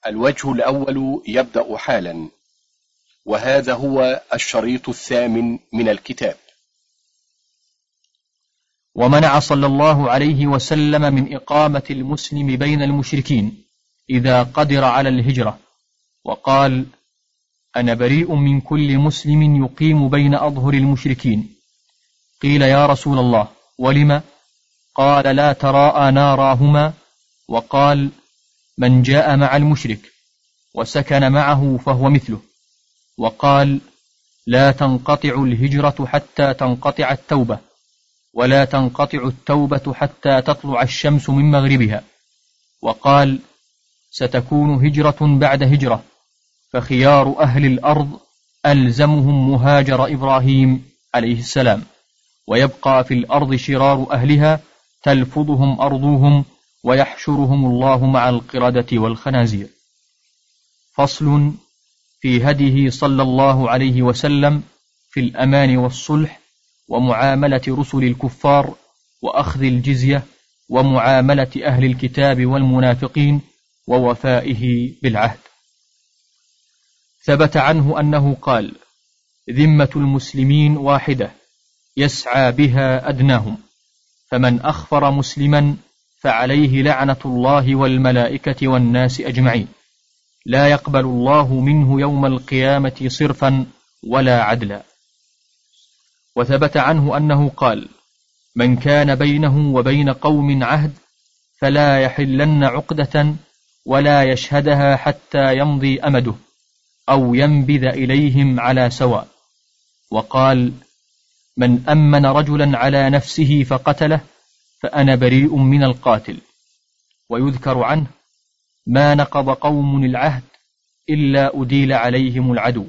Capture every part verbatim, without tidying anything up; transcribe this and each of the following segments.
الوجه الأول يبدأ حالا، وهذا هو الشريط الثامن من الكتاب. ومنع صلى الله عليه وسلم من إقامة المسلم بين المشركين إذا قدر على الهجرة، وقال: أنا بريء من كل مسلم يقيم بين أظهر المشركين. قيل: يا رسول الله، ولم؟ قال: لا تراءى ناراهما. وقال: من جاء مع المشرك وسكن معه فهو مثله. وقال: لا تنقطع الهجرة حتى تنقطع التوبة، ولا تنقطع التوبة حتى تطلع الشمس من مغربها. وقال: ستكون هجرة بعد هجرة، فخيار أهل الأرض ألزمهم مهاجر إبراهيم عليه السلام، ويبقى في الأرض شرار أهلها تلفظهم أرضهم ويحشرهم الله مع القردة والخنازير. فصل في هديه صلى الله عليه وسلم في الأمان والصلح، ومعاملة رسل الكفار، وأخذ الجزية، ومعاملة أهل الكتاب والمنافقين، ووفائه بالعهد. ثبت عنه أنه قال: ذمة المسلمين واحدة يسعى بها أدناهم، فمن أخفر مسلما فعليه لعنة الله والملائكة والناس أجمعين، لا يقبل الله منه يوم القيامة صرفا ولا عدلا. وثبت عنه أنه قال: من كان بينه وبين قوم عهد فلا يحلن عقدة ولا يشهدها حتى يمضي أمده أو ينبذ إليهم على سواء. وقال: من أمن رجلا على نفسه فقتله فأنا بريء من القاتل. ويذكر عنه: ما نقض قوم العهد إلا أديل عليهم العدو.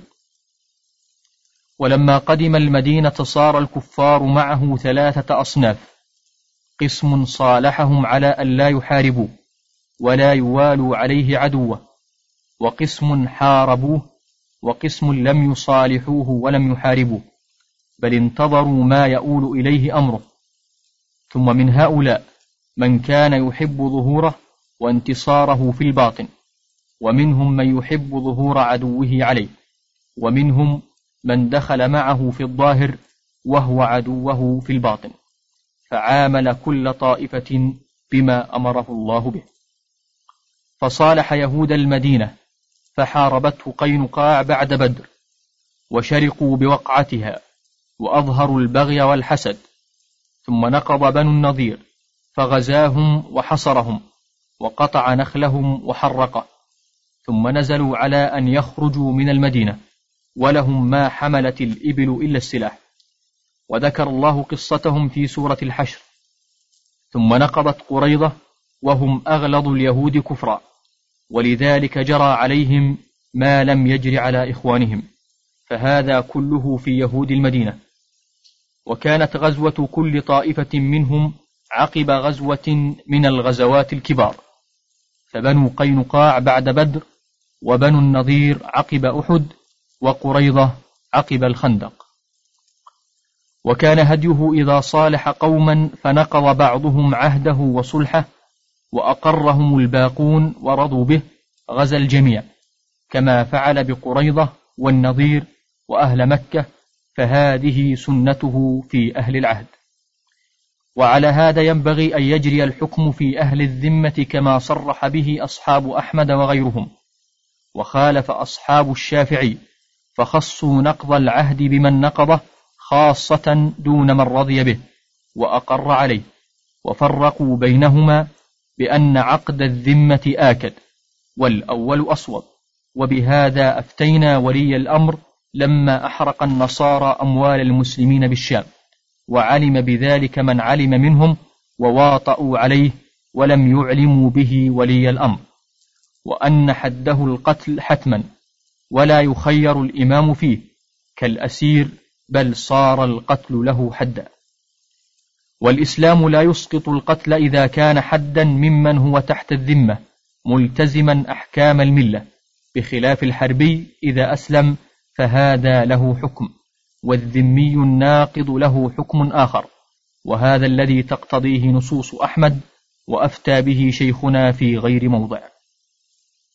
ولما قدم المدينة صار الكفار معه ثلاثة أصناف: قسم صالحهم على أن لا يحاربوه ولا يوالوا عليه عدوه، وقسم حاربوه، وقسم لم يصالحوه ولم يحاربوه بل انتظروا ما يؤول إليه أمره. ثم من هؤلاء من كان يحب ظهوره وانتصاره في الباطن، ومنهم من يحب ظهور عدوه عليه، ومنهم من دخل معه في الظاهر وهو عدوه في الباطن، فعامل كل طائفة بما أمره الله به. فصالح يهود المدينة فحاربته قينقاع بعد بدر، وشرقوا بوقعتها وأظهروا البغي والحسد. ثم نقض بنو النضير فغزاهم وحصرهم وقطع نخلهم وحرقه، ثم نزلوا على أن يخرجوا من المدينة ولهم ما حملت الإبل إلا السلاح، وذكر الله قصتهم في سورة الحشر. ثم نقضت قريظة وهم أغلظ اليهود كفرا، ولذلك جرى عليهم ما لم يجر على إخوانهم، فهذا كله في يهود المدينة. وكانت غزوة كل طائفة منهم عقب غزوة من الغزوات الكبار، فبنو قينقاع بعد بدر، وبنو النضير عقب أحد، وقريظة عقب الخندق. وكان هديه إذا صالح قوما فنقض بعضهم عهده وصلحه وأقرهم الباقون ورضوا به غزا الجميع، كما فعل بقريظة والنضير وأهل مكة، فهذه سنته في أهل العهد. وعلى هذا ينبغي أن يجري الحكم في أهل الذمة كما صرح به أصحاب أحمد وغيرهم، وخالف أصحاب الشافعي فخصوا نقض العهد بمن نقضه خاصة دون من رضي به وأقر عليه، وفرقوا بينهما بأن عقد الذمة آكد والأول أصوب. وبهذا أفتينا ولي الأمر لما أحرق النصارى أموال المسلمين بالشام، وعلم بذلك من علم منهم وواطؤوا عليه ولم يعلموا به ولي الأمر، وأن حده القتل حتما ولا يخير الإمام فيه كالأسير، بل صار القتل له حدا. والإسلام لا يسقط القتل إذا كان حدا ممن هو تحت الذمة ملتزما أحكام الملة، بخلاف الحربي إذا أسلم فهذا له حكم، والذمي الناقض له حكم آخر، وهذا الذي تقتضيه نصوص أحمد وأفتى به شيخنا في غير موضع.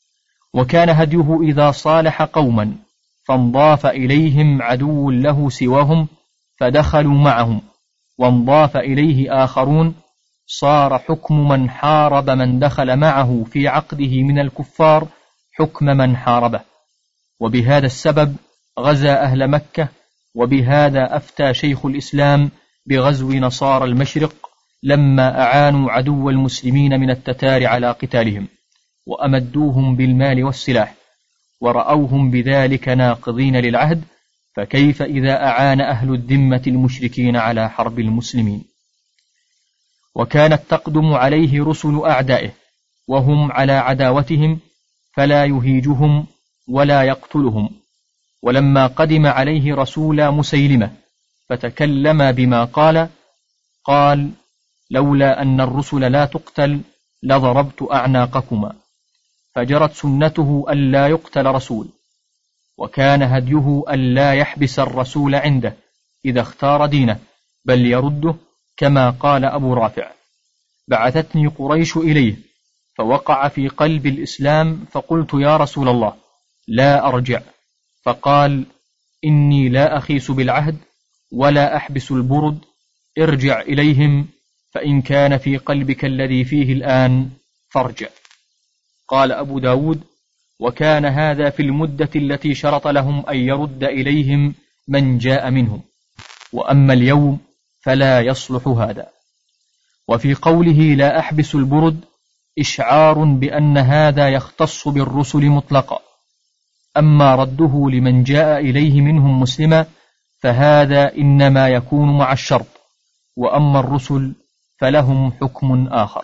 وكان هديه إذا صالح قوما فانضاف إليهم عدو له سواهم فدخلوا معهم وانضاف إليه آخرون صار حكم من حارب من دخل معه في عقده من الكفار حكم من حاربه. وبهذا السبب غزا أهل مكة، وبهذا أفتى شيخ الإسلام بغزو نصارى المشرق لما أعانوا عدو المسلمين من التتار على قتالهم وأمدوهم بالمال والسلاح ورأوهم بذلك ناقضين للعهد، فكيف إذا أعان أهل الذمة المشركين على حرب المسلمين؟ وكانت تقدم عليه رسل أعدائه وهم على عداوتهم فلا يهيجهم ولا يقتلهم. ولما قدم عليه رسول مسيلمة فتكلم بما قال قال لولا أن الرسل لا تقتل لضربت أعناقكما، فجرت سنته ألا يقتل رسول، وكان هديه ألا يحبس الرسول عنده إذا اختار دينه بل يرده، كما قال أبو رافع: بعثتني قريش إليه فوقع في قلب الإسلام فقلت يا رسول الله لا أرجع، فقال إني لا أخيس بالعهد ولا أحبس البرد، ارجع إليهم فإن كان في قلبك الذي فيه الآن فارجع. قال أبو داود: وكان هذا في المدة التي شرط لهم أن يرد إليهم من جاء منهم، وأما اليوم فلا يصلح هذا. وفي قوله لا أحبس البرد إشعار بأن هذا يختص بالرسل مطلقا، أما رده لمن جاء إليه منهم مسلما فهذا إنما يكون مع الشرط، وأما الرسل فلهم حكم آخر.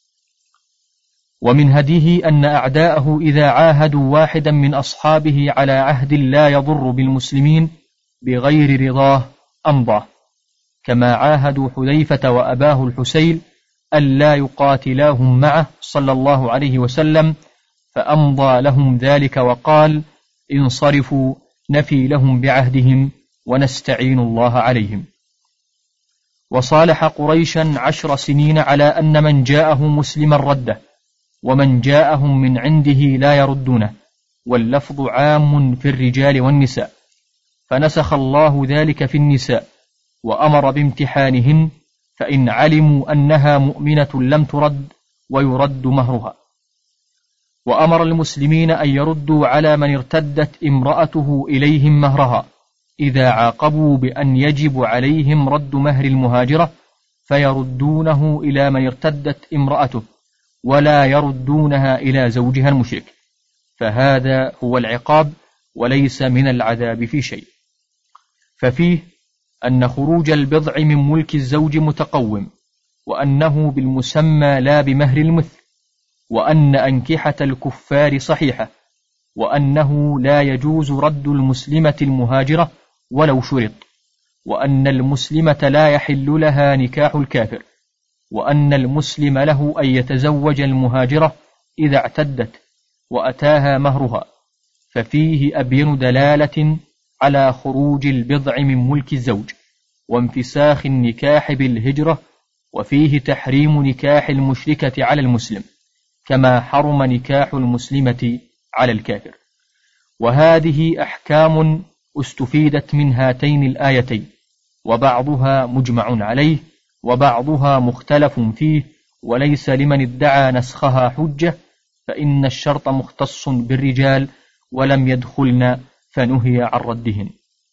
ومن هديه أن أعداءه إذا عاهدوا واحدا من أصحابه على عهد لا يضر بالمسلمين بغير رضاه أمضاه، كما عاهدوا حذيفة وأباه الحسيل ألا يقاتلاهم معه صلى الله عليه وسلم، فأمضى لهم ذلك وقال: انصرفوا نفي لهم بعهدهم ونستعين الله عليهم. وصالح قريشا عشر سنين على أن من جاءه مسلما رده، ومن جاءهم من عنده لا يردونه، واللفظ عام في الرجال والنساء، فنسخ الله ذلك في النساء وأمر بامتحانهن، فإن علموا أنها مؤمنة لم ترد ويرد مهرها. وأمر المسلمين أن يردوا على من ارتدت امرأته إليهم مهرها إذا عاقبوا بأن يجب عليهم رد مهر المهاجرة، فيردونه إلى من ارتدت امرأته ولا يردونها إلى زوجها المشرك، فهذا هو العقاب وليس من العذاب في شيء. ففيه أن خروج البضع من ملك الزوج متقوم، وأنه بالمسمى لا بمهر المثل، وأن أنكحة الكفار صحيحة، وأنه لا يجوز رد المسلمة المهاجرة ولو شرط، وأن المسلمة لا يحل لها نكاح الكافر، وأن المسلم له أن يتزوج المهاجرة إذا اعتدت وأتاها مهرها، ففيه أبين دلالة على خروج البضع من ملك الزوج وانفساخ النكاح بالهجرة، وفيه تحريم نكاح المشركة على المسلم كما حرم نكاح المسلمة على الكافر. وهذه أحكام استفيدت من هاتين الآيتين، وبعضها مجمع عليه وبعضها مختلف فيه، وليس لمن ادعى نسخها حجة، فإن الشرط مختص بالرجال ولم يدخلن فنهي عن ردهن.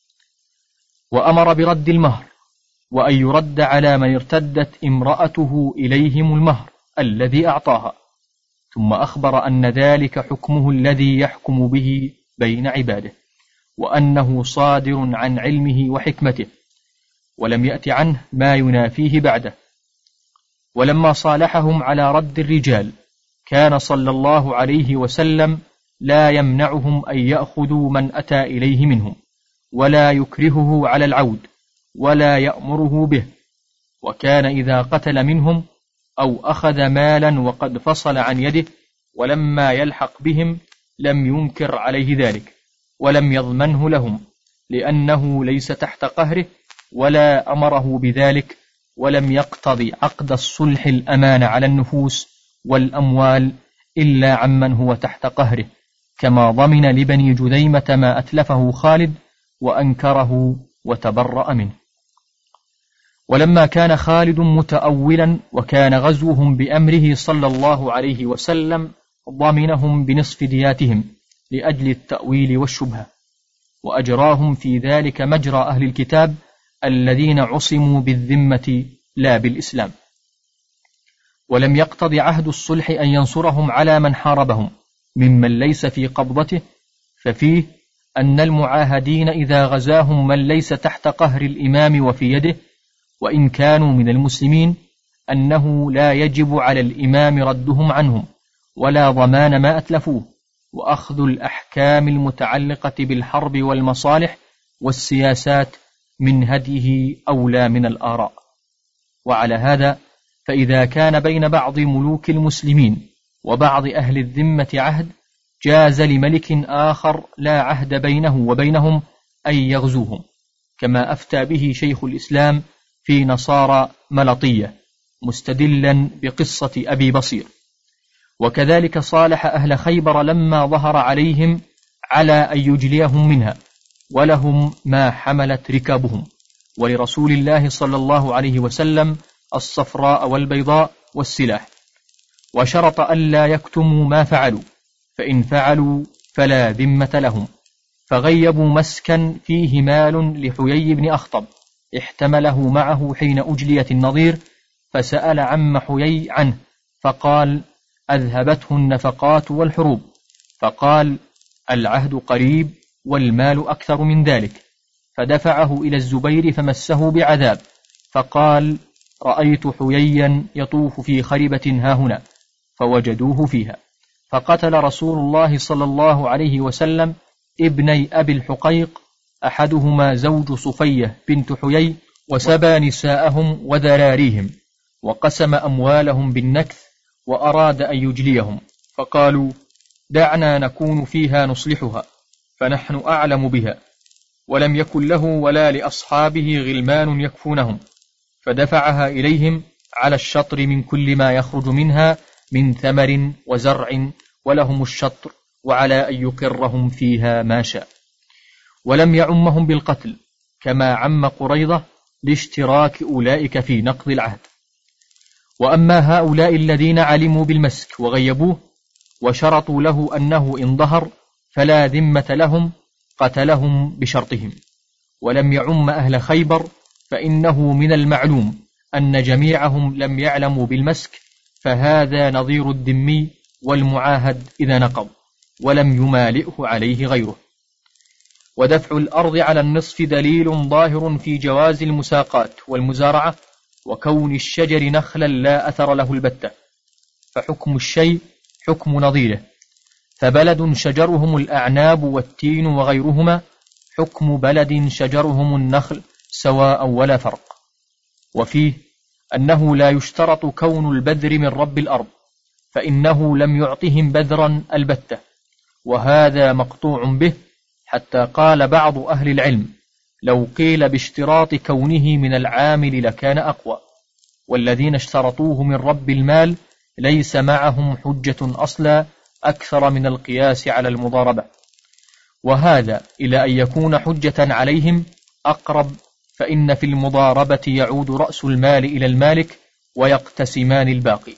وأمر برد المهر، وأن يرد على من ارتدت امرأته إليهم المهر الذي أعطاها، ثم أخبر أن ذلك حكمه الذي يحكم به بين عباده، وأنه صادر عن علمه وحكمته، ولم يأت عنه ما ينافيه بعده. ولما صالحهم على رد الرجال كان صلى الله عليه وسلم لا يمنعهم أن يأخذوا من أتى إليه منهم، ولا يكرهه على العود ولا يأمره به، وكان إذا قتل منهم أو أخذ مالا وقد فصل عن يده ولما يلحق بهم لم ينكر عليه ذلك ولم يضمنه لهم، لأنه ليس تحت قهره ولا أمره بذلك، ولم يقتضي عقد الصلح الأمان على النفوس والأموال إلا عمن هو تحت قهره، كما ضمن لبني جذيمة ما أتلفه خالد وأنكره وتبرأ منه. ولما كان خالد متأولا وكان غزوهم بأمره صلى الله عليه وسلم ضمنهم بنصف دياتهم لأجل التأويل والشبهة، وأجراهم في ذلك مجرى أهل الكتاب الذين عصموا بالذمة لا بالإسلام. ولم يقتض عهد الصلح أن ينصرهم على من حاربهم ممن ليس في قبضته، ففيه أن المعاهدين إذا غزاهم من ليس تحت قهر الإمام وفي يده وإن كانوا من المسلمين أنه لا يجب على الإمام ردهم عنهم ولا ضمان ما أتلفوه، وأخذ الأحكام المتعلقة بالحرب والمصالح والسياسات من هديه أولى من الآراء. وعلى هذا فإذا كان بين بعض ملوك المسلمين وبعض أهل الذمة عهد، جاز لملك آخر لا عهد بينه وبينهم أن يغزوهم، كما أفتى به شيخ الإسلام في نصارى ملطية مستدلا بقصة أبي بصير. وكذلك صالح أهل خيبر لما ظهر عليهم على أن يجليهم منها، ولهم ما حملت ركابهم، ولرسول الله صلى الله عليه وسلم الصفراء والبيضاء والسلاح، وشرط ألا يكتموا ما فعلوا، فإن فعلوا فلا ذمة لهم. فغيبوا مسكا فيه مال لحيي بن أخطب احتمله معه حين أجلية النظير، فسأل عم حيي عنه فقال أذهبته النفقات والحروب، فقال العهد قريب والمال أكثر من ذلك، فدفعه إلى الزبير فمسه بعذاب، فقال رأيت حييا يطوف في خربة هاهنا، فوجدوه فيها، فقتل رسول الله صلى الله عليه وسلم ابني أبي الحقيق، أحدهما زوج صفية بنت حيي، وسبى نساءهم وذراريهم، وقسم أموالهم بالنكث، وأراد أن يجليهم، فقالوا دعنا نكون فيها نصلحها فنحن أعلم بها، ولم يكن له ولا لأصحابه غلمان يكفونهم، فدفعها إليهم على الشطر من كل ما يخرج منها من ثمر وزرع، ولهم الشطر، وعلى أن يقرهم فيها ما شاء. ولم يعمهم بالقتل كما عم قريضة لاشتراك أولئك في نقض العهد. وأما هؤلاء الذين علموا بالمسك وغيبوه وشرطوا له أنه إن ظهر فلا ذمة لهم، قتلهم بشرطهم. ولم يعم أهل خيبر، فإنه من المعلوم أن جميعهم لم يعلموا بالمسك، فهذا نظير الذمي والمعاهد إذا نقض ولم يمالئه عليه غيره. ودفع الأرض على النصف دليل ظاهر في جواز المساقات والمزارعة، وكون الشجر نخلا لا أثر له البتة، فحكم الشيء حكم نظيره، فبلد شجرهم الأعناب والتين وغيرهما حكم بلد شجرهم النخل سواء ولا فرق. وفيه أنه لا يشترط كون البذر من رب الأرض، فإنه لم يعطهم بذرا البتة، وهذا مقطوع به، حتى قال بعض أهل العلم لو قيل باشتراط كونه من العامل لكان أقوى، والذين اشترطوه من رب المال ليس معهم حجة أصلا أكثر من القياس على المضاربة، وهذا إلى أن يكون حجة عليهم أقرب، فإن في المضاربة يعود رأس المال إلى المالك ويقتسمان الباقي.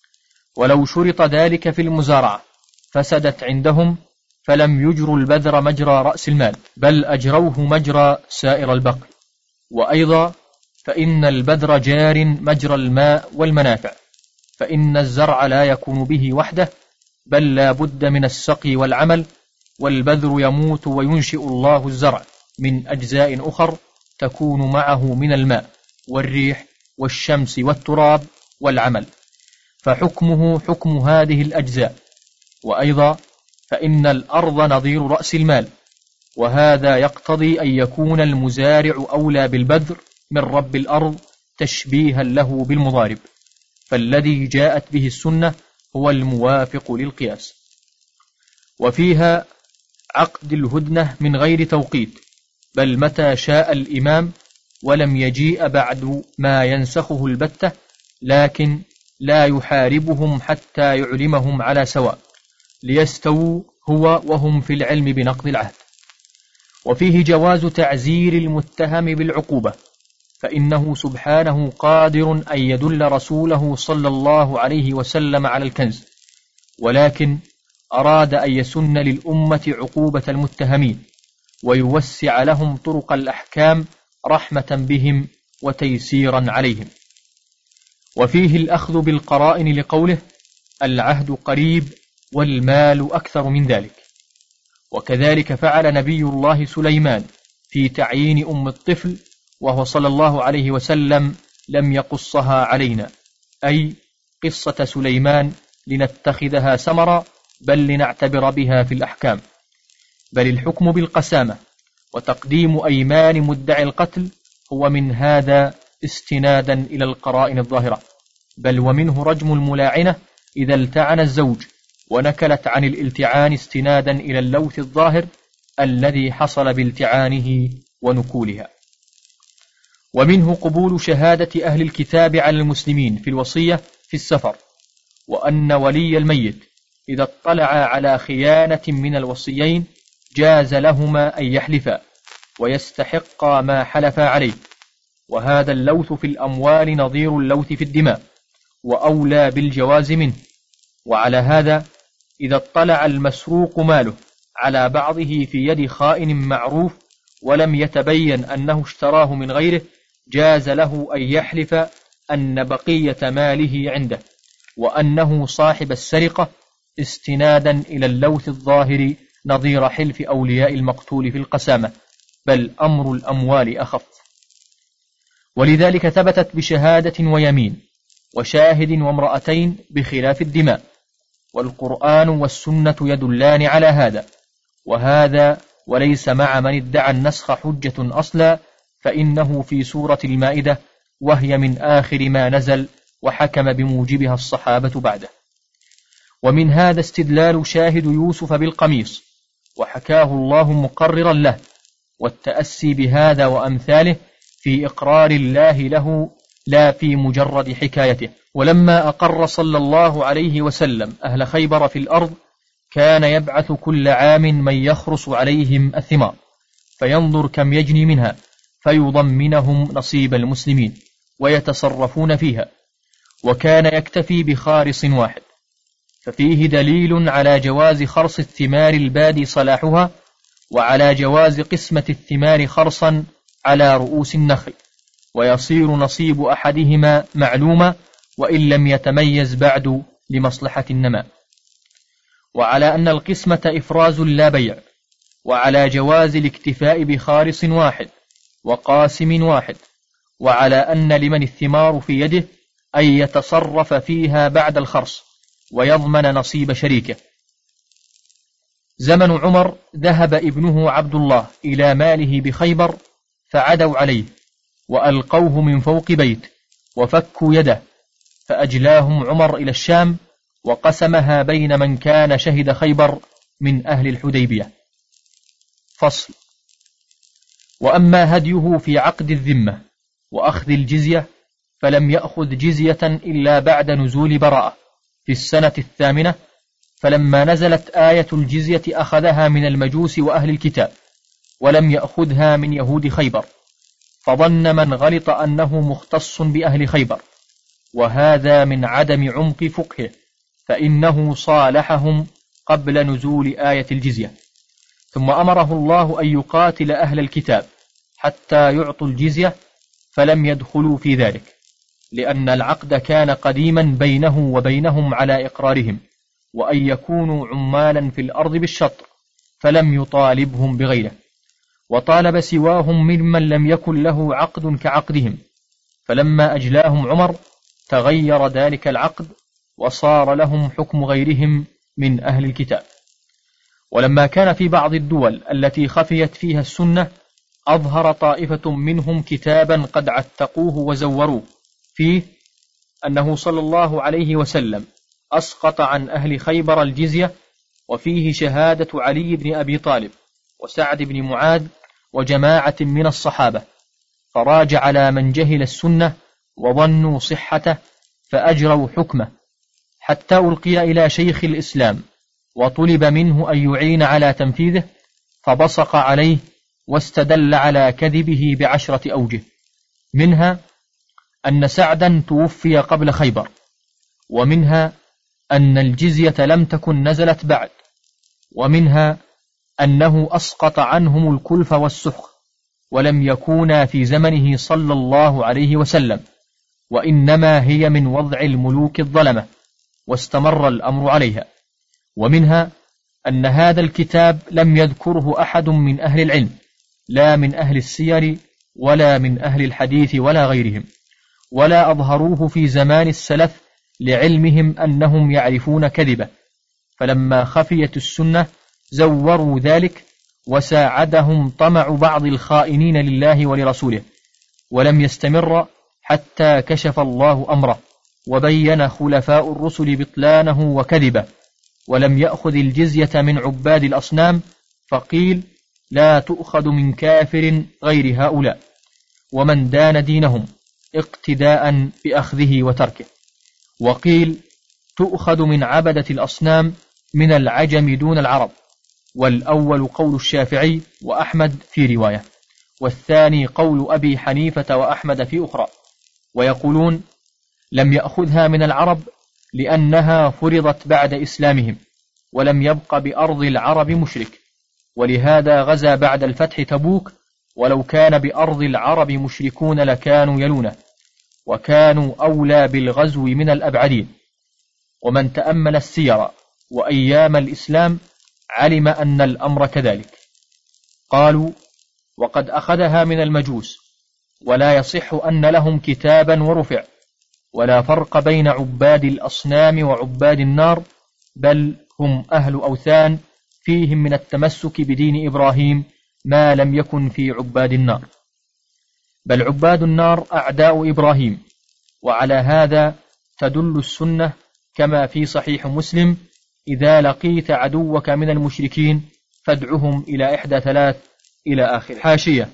ولو شرط ذلك في المزارعة فسدت عندهم، فلم يجروا البذر مجرى رأس المال، بل أجروه مجرى سائر البقي. وأيضا فإن البذر جار مجرى الماء والمنافع، فإن الزرع لا يكون به وحده، بل لا بد من السقي والعمل، والبذر يموت وينشئ الله الزرع من أجزاء أخر تكون معه من الماء والريح والشمس والتراب والعمل، فحكمه حكم هذه الأجزاء. وأيضا فإن الأرض نظير رأس المال، وهذا يقتضي أن يكون المزارع أولى بالبذر من رب الأرض تشبيها له بالمضارب، فالذي جاءت به السنة هو الموافق للقياس. وفيها عقد الهدنة من غير توقيت، بل متى شاء الإمام، ولم يجيء بعد ما ينسخه البتة، لكن لا يحاربهم حتى يعلمهم على سواء، ليستووا هو وهم في العلم بنقض العهد. وفيه جواز تعزير المتهم بالعقوبة، فإنه سبحانه قادر أن يدل رسوله صلى الله عليه وسلم على الكنز، ولكن أراد أن يسن للأمة عقوبة المتهمين ويوسع لهم طرق الأحكام رحمة بهم وتيسيرا عليهم. وفيه الأخذ بالقرائن لقوله العهد قريب والمال أكثر من ذلك. وكذلك فعل نبي الله سليمان في تعيين أم الطفل، وهو صلى الله عليه وسلم لم يقصها علينا، أي قصة سليمان لنتخذها سمرا بل لنعتبر بها في الأحكام. بل الحكم بالقسامة وتقديم أيمان مدعي القتل هو من هذا استنادا إلى القرائن الظاهرة، بل ومنه رجم الملاعنة إذا التعن الزوج، ونكلت عن الالتعان استنادا إلى اللوث الظاهر الذي حصل بالتعانه ونكولها. ومنه قبول شهادة أهل الكتاب على المسلمين في الوصية في السفر، وأن ولي الميت إذا اطلع على خيانة من الوصيين جاز لهما أن يحلفا ويستحقا ما حلفا عليه، وهذا اللوث في الأموال نظير اللوث في الدماء وأولى بالجواز منه. وعلى هذا إذا اطلع المسروق ماله على بعضه في يد خائن معروف ولم يتبين أنه اشتراه من غيره جاز له أن يحلف أن بقية ماله عنده وأنه صاحب السرقة استنادا إلى اللوث الظاهر نظير حلف أولياء المقتول في القسامة، بل أمر الأموال أخف. ولذلك ثبتت بشهادة ويمين وشاهد وامرأتين بخلاف الدماء، والقرآن والسنة يدلان على هذا. وهذا وليس مع من ادعى النسخ حجة أصلا، فإنه في سورة المائدة وهي من آخر ما نزل وحكم بموجبها الصحابة بعده. ومن هذا استدلال شاهد يوسف بالقميص وحكاه الله مقررا له، والتأسي بهذا وأمثاله في إقرار الله له لا في مجرد حكايته. ولما أقر صلى الله عليه وسلم أهل خيبر في الأرض كان يبعث كل عام من يخرص عليهم الثمار فينظر كم يجني منها فيضمنهم نصيب المسلمين ويتصرفون فيها، وكان يكتفي بخارص واحد، ففيه دليل على جواز خرص الثمار البادي صلاحها، وعلى جواز قسمة الثمار خرصا على رؤوس النخل، ويصير نصيب أحدهما معلوما وإن لم يتميز بعد لمصلحة النماء، وعلى أن القسمة إفراز لا بيع، وعلى جواز الاكتفاء بخارص واحد وقاسم واحد، وعلى أن لمن الثمار في يده أن يتصرف فيها بعد الخرص ويضمن نصيب شريكه. زمن عمر ذهب ابنه عبد الله إلى ماله بخيبر فعدوا عليه وألقوه من فوق بيت وفكوا يده، فأجلاهم عمر إلى الشام وقسمها بين من كان شهد خيبر من أهل الحديبية. فصل. وأما هديه في عقد الذمة وأخذ الجزية فلم يأخذ جزية إلا بعد نزول براءة في السنة الثامنة، فلما نزلت آية الجزية أخذها من المجوس وأهل الكتاب ولم يأخذها من يهود خيبر، فظن من غلط أنه مختص بأهل خيبر، وهذا من عدم عمق فقهه، فإنه صالحهم قبل نزول آية الجزية، ثم أمره الله أن يقاتل أهل الكتاب حتى يعطوا الجزية، فلم يدخلوا في ذلك، لأن العقد كان قديما بينه وبينهم على إقرارهم وأن يكونوا عمالا في الأرض بالشطر، فلم يطالبهم بغيره، وطالب سواهم ممن لم يكن له عقد كعقدهم، فلما أجلاهم عمر تغير ذلك العقد وصار لهم حكم غيرهم من أهل الكتاب. ولما كان في بعض الدول التي خفيت فيها السنة أظهر طائفة منهم كتابا قد عتقوه وزوروه فيه أنه صلى الله عليه وسلم أسقط عن أهل خيبر الجزية، وفيه شهادة علي بن أبي طالب وسعد بن معاذ وجماعة من الصحابة، فراج على من جهل السنة وظنوا صحته فأجروا حكمه، حتى ألقي إلى شيخ الإسلام وطلب منه أن يعين على تنفيذه فبصق عليه واستدل على كذبه بعشرة أوجه، منها أن سعدا توفي قبل خيبر، ومنها أن الجزية لم تكن نزلت بعد، ومنها أنه أسقط عنهم الكلف والسخط ولم يكونا في زمنه صلى الله عليه وسلم، وإنما هي من وضع الملوك الظلمة واستمر الأمر عليها، ومنها أن هذا الكتاب لم يذكره أحد من أهل العلم، لا من أهل السير ولا من أهل الحديث ولا غيرهم، ولا أظهروه في زمان السلف لعلمهم أنهم يعرفون كذبه، فلما خفيت السنة زوروا ذلك، وساعدهم طمع بعض الخائنين لله ولرسوله، ولم يستمر حتى كشف الله أمره وبين خلفاء الرسل بطلانه وكذبه، ولم يأخذ الجزية من عباد الأصنام، فقيل لا تؤخذ من كافر غير هؤلاء، ومن دان دينهم اقتداء بأخذه وتركه، وقيل تؤخذ من عبدة الأصنام من العجم دون العرب، والأول قول الشافعي وأحمد في رواية، والثاني قول أبي حنيفة وأحمد في أخرى، ويقولون لم يأخذها من العرب لأنها فرضت بعد إسلامهم، ولم يبق بأرض العرب مشرك، ولهذا غزا بعد الفتح تبوك، ولو كان بأرض العرب مشركون لكانوا يلونه، وكانوا أولى بالغزو من الأبعدين. ومن تأمل السير وأيام الإسلام علم أن الأمر كذلك. قالوا وقد أخذها من المجوس، ولا يصح أن لهم كتابا ورفع، ولا فرق بين عباد الأصنام وعباد النار، بل هم أهل أوثان فيهم من التمسك بدين إبراهيم ما لم يكن في عباد النار، بل عباد النار أعداء إبراهيم. وعلى هذا تدل السنة كما في صحيح مسلم: إذا لقيت عدوك من المشركين فادعهم إلى إحدى ثلاث، إلى آخر. حاشية: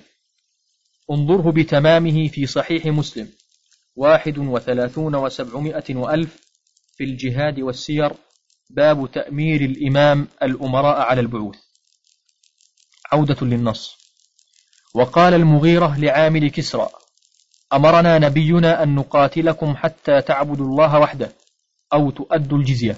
انظره بتمامه في صحيح مسلم واحد وثلاثون وسبعمائة وألف في الجهاد والسير، باب تأمير الإمام الأمراء على البعوث. عودة للنص. وقال المغيرة لعامل كسرى: أمرنا نبينا أن نقاتلكم حتى تعبدوا الله وحده أو تؤدوا الجزية.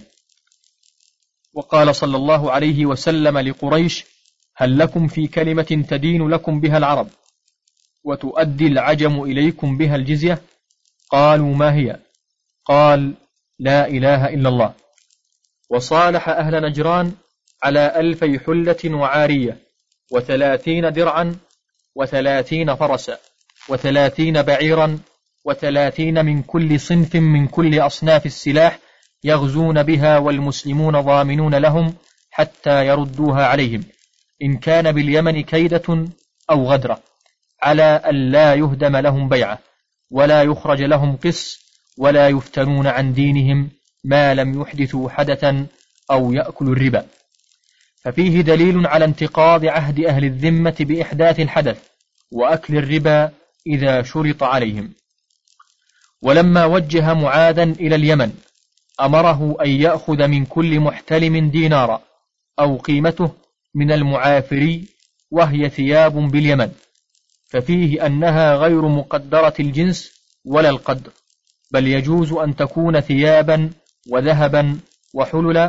وقال صلى الله عليه وسلم لقريش: هل لكم في كلمة تدين لكم بها العرب وتؤدي العجم إليكم بها الجزية؟ قالوا: ما هي؟ قال: لا إله إلا الله. وصالح أهل نجران على ألفي حلة وعارية وثلاثين درعا وثلاثين فرسا وثلاثين بعيرا وثلاثين من كل صنف من كل أصناف السلاح يغزون بها، والمسلمون ضامنون لهم حتى يردوها عليهم إن كان باليمن كيدة أو غدرة، على أن لا يهدم لهم بيعة ولا يخرج لهم قس، ولا يفتنون عن دينهم ما لم يحدثوا حدثا أو يأكلوا الربا. ففيه دليل على انتقاض عهد أهل الذمة بإحداث الحدث وأكل الربا إذا شرط عليهم. ولما وجه معاذا إلى اليمن أمره أن يأخذ من كل محتلم دينارا أو قيمته من المعافري، وهي ثياب باليمن، ففيه أنها غير مقدرة الجنس ولا القدر، بل يجوز أن تكون ثيابا وذهبا وحللا،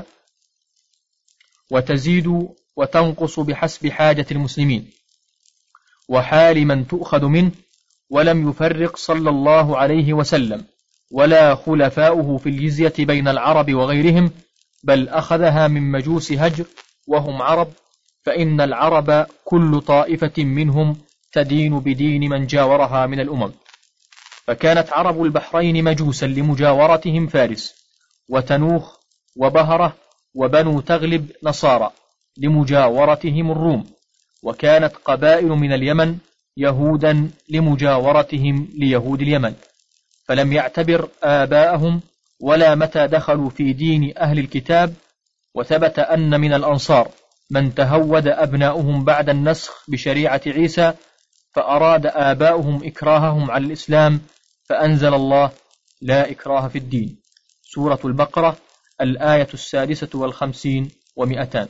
وتزيد وتنقص بحسب حاجة المسلمين وحال من تؤخذ منه. ولم يفرق صلى الله عليه وسلم ولا خلفاؤه في الجزية بين العرب وغيرهم، بل أخذها من مجوس هجر وهم عرب، فإن العرب كل طائفة منهم تدين بدين من جاورها من الأمم. فكانت عرب البحرين مجوسا لمجاورتهم فارس وتنوخ وبهرة وبنو تغلب نصارى لمجاورتهم الروم، وكانت قبائل من اليمن يهودا لمجاورتهم ليهود اليمن، فلم يعتبر آباءهم ولا متى دخلوا في دين أهل الكتاب. وثبت أن من الأنصار من تهود أبناؤهم بعد النسخ بشريعة عيسى، فأراد آباؤهم إكراههم على الإسلام، فأنزل الله: لا إكراه في الدين. سورة البقرة الآية السادسة والخمسين ومئتان.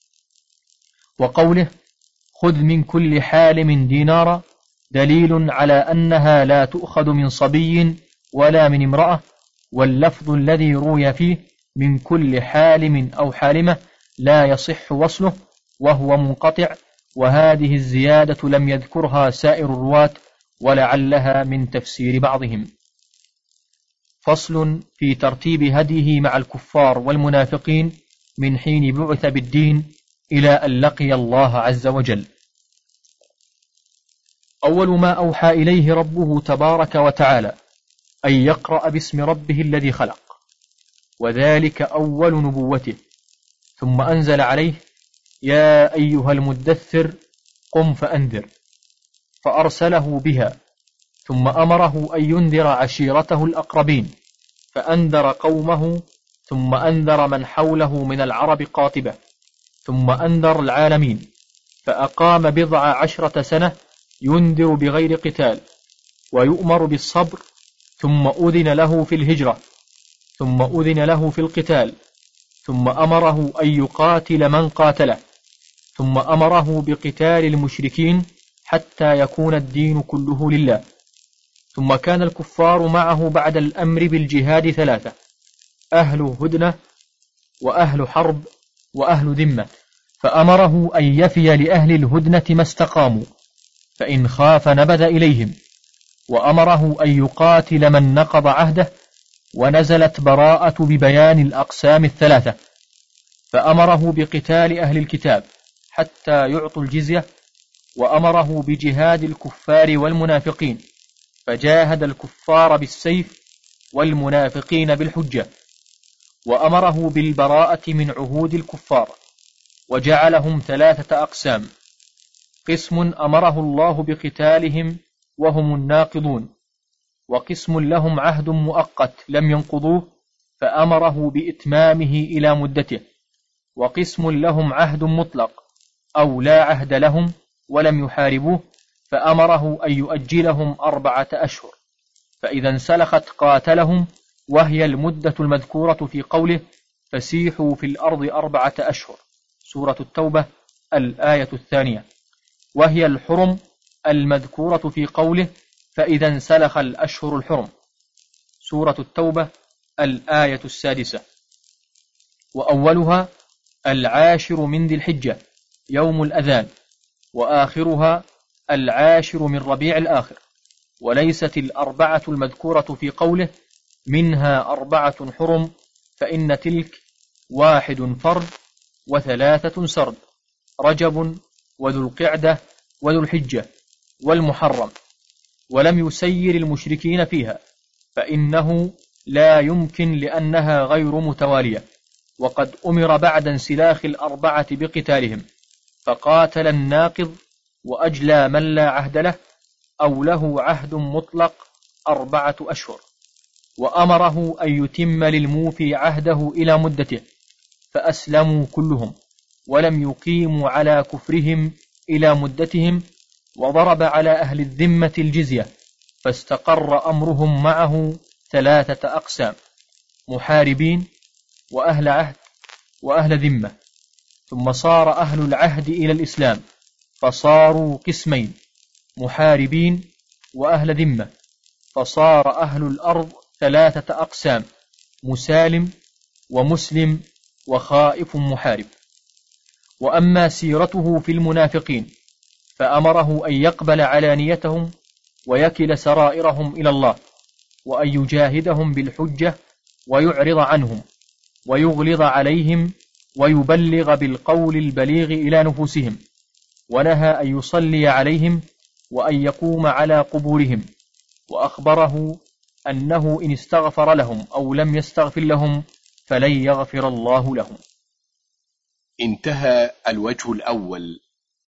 وقوله خذ من كل حالم دينارا دليل على أنها لا تؤخذ من صبي ولا من امرأة، واللفظ الذي روي فيه من كل حالم أو حالمة لا يصح وصله وهو منقطع، وهذه الزيادة لم يذكرها سائر الرواة ولعلها من تفسير بعضهم. فصل في ترتيب هديه مع الكفار والمنافقين من حين بعث بالدين إلى أن لقي الله عز وجل. أول ما أوحى إليه ربه تبارك وتعالى أن يقرأ باسم ربه الذي خلق، وذلك أول نبوته، ثم أنزل عليه يا أيها المدثر قم فأنذر، فأرسله بها، ثم أمره أن ينذر عشيرته الأقربين، فأنذر قومه، ثم أنذر من حوله من العرب قاطبة، ثم أنذر العالمين، فأقام بضع عشرة سنة ينذر بغير قتال ويؤمر بالصبر، ثم أذن له في الهجرة، ثم أذن له في القتال، ثم أمره أن يقاتل من قاتله، ثم أمره بقتال المشركين حتى يكون الدين كله لله. ثم كان الكفار معه بعد الأمر بالجهاد ثلاثة: أهل هدنة، وأهل حرب، وأهل ذمة، فأمره أن يفي لأهل الهدنة ما استقاموا، فإن خاف نبذ إليهم، وأمره أن يقاتل من نقض عهده، ونزلت براءة ببيان الأقسام الثلاثة، فأمره بقتال أهل الكتاب حتى يعطوا الجزية، وأمره بجهاد الكفار والمنافقين، فجاهد الكفار بالسيف والمنافقين بالحجة، وأمره بالبراءة من عهود الكفار، وجعلهم ثلاثة أقسام: قسم أمره الله بقتالهم وهم الناقضون، وقسم لهم عهد مؤقت لم ينقضوه فأمره بإتمامه إلى مدته، وقسم لهم عهد مطلق أو لا عهد لهم ولم يحاربوه فأمره أن يؤجلهم أربعة أشهر، فإذا انسلخت قاتلهم، وهي المدة المذكورة في قوله فسيحوا في الأرض أربعة أشهر، سورة التوبة الآية الثانية، وهي الحرم المذكورة في قوله فإذا انسلخ الأشهر الحرم، سورة التوبة الآية السادسة. وأولها العاشر من ذي الحجة يوم الأذان، وآخرها العاشر من ربيع الآخر، وليست الأربعة المذكورة في قوله منها أربعة حرم، فإن تلك واحد فرد وثلاثة سرد: رجب وذو القعدة وذو الحجة والمحرم، ولم يسير المشركين فيها، فإنه لا يمكن لأنها غير متوالية، وقد أمر بعد انسلاخ الأربعة بقتالهم، فقاتل الناقض وأجلى من لا عهد له أو له عهد مطلق أربعة أشهر، وأمره أن يتم للموفي عهده إلى مدته، فأسلموا كلهم ولم يقيموا على كفرهم إلى مدتهم، وضرب على أهل الذمة الجزية، فاستقر أمرهم معه ثلاثة أقسام: محاربين، وأهل عهد، وأهل ذمة. ثم صار أهل العهد إلى الإسلام فصاروا قسمين: محاربين وأهل ذمة، فصار أهل الأرض ثلاثة أقسام: مسالم ومسلم وخائف محارب. وأما سيرته في المنافقين فأمره أن يقبل علانيتهم ويكل سرائرهم إلى الله، وأن يجاهدهم بالحجة ويعرض عنهم ويغلظ عليهم ويبلغ بالقول البليغ إلى نفوسهم، ونهى أن يصلي عليهم وأن يقوم على قبورهم، وأخبره أنه إن استغفر لهم أو لم يستغفر لهم فلن يغفر الله لهم. انتهى الوجه الأول